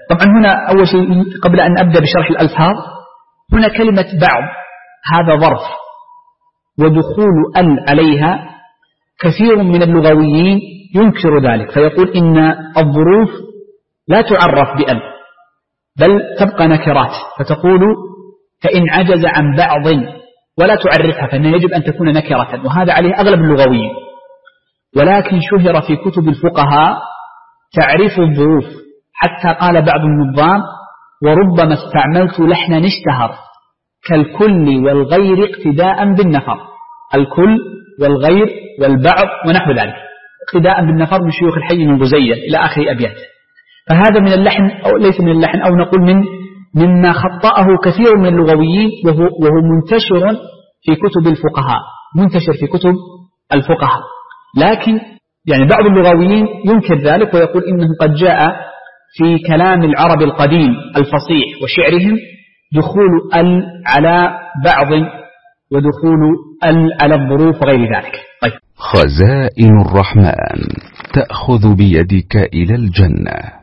طبعا هنا أول شيء قبل أن أبدأ بشرح الألفاظ، هنا كلمة بعض هذا ظرف، ودخول ال عليها كثير من اللغويين ينكر ذلك، فيقول إن الظروف لا تعرف بأل بل تبقى نكرات، فتقول فإن عجز عن بعض ولا تعرفها فإنه يجب أن تكون نكرة، وهذا عليه أغلب اللغويين. ولكن شهر في كتب الفقهاء تعريف الظروف، حتى قال بعض النظام وربما استعملت لحنا اشتهر كالكل والغير اقتداء بالنفر، الكل والغير والبعض ونحو ذلك، اقتداء بالنفر من شيوخ الحي من غزية إلى آخر أبياته. فهذا من اللحن أو ليس من اللحن، أو نقول مما خطأه كثير من اللغويين، وهو منتشر في كتب الفقهاء، منتشر في كتب الفقهاء. لكن يعني بعض اللغويين ينكر ذلك ويقول إنه قد جاء في كلام العرب القديم الفصيح وشعرهم دخول ال على بعض ودخول ال على الظروف وغير ذلك. طيب. خزائن الرحمن تأخذ بيدك إلى الجنة.